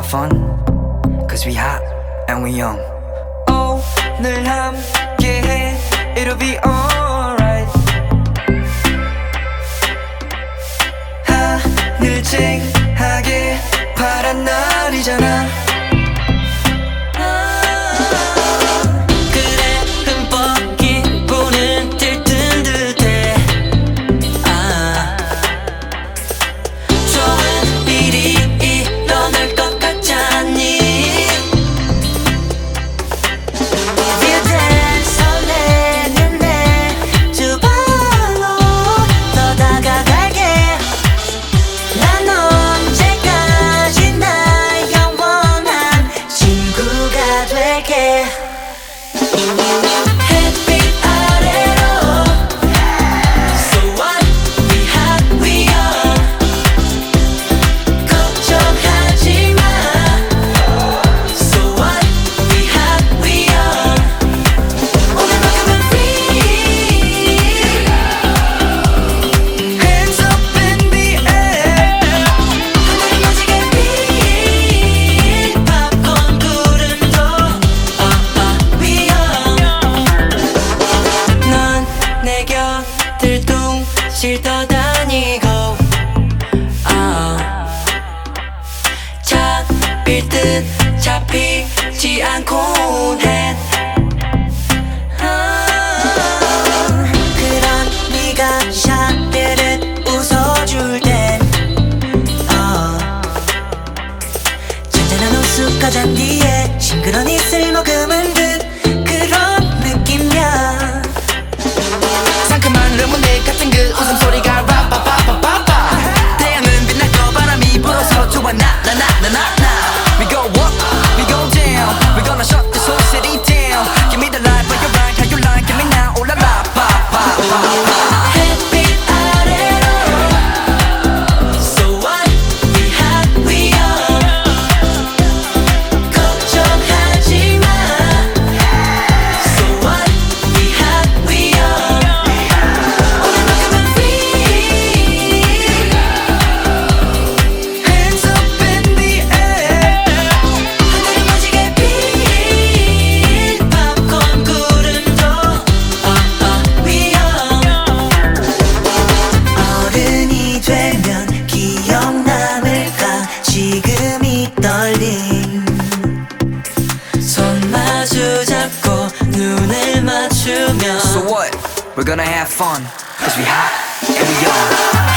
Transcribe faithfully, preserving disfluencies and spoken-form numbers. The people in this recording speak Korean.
have fun cause we hot and we young. 오늘 함께해 It'll be alright. 하늘 쨍하게 파란 날이잖아. 실 떠다니고 uh. 잡힐 듯 잡히지 않곤 해. uh. 그런 네가 샤베르 웃어줄 땐 uh. 잔잔한 호숫가 잔디에 싱그런 이슬 머금은 듯 그런 느낌이야. 상큼한 레모네이드 같은 그 웃음소리가 빠빠빠빠빠빠. 태양은 빛나고 바람이 불어서 좋아 나나나나나나. We go up, we go down, we gonna shut this whole city down. Give me the light, but you're right, how you like, give me now, oh la la, pa pa pa. 햇빛 아래로 So what, we hot, we young. 걱정하지 마 So what, we hot, we young. 손 마주 잡고 눈을 맞추면 So what? We're gonna have fun cause we hot and we young.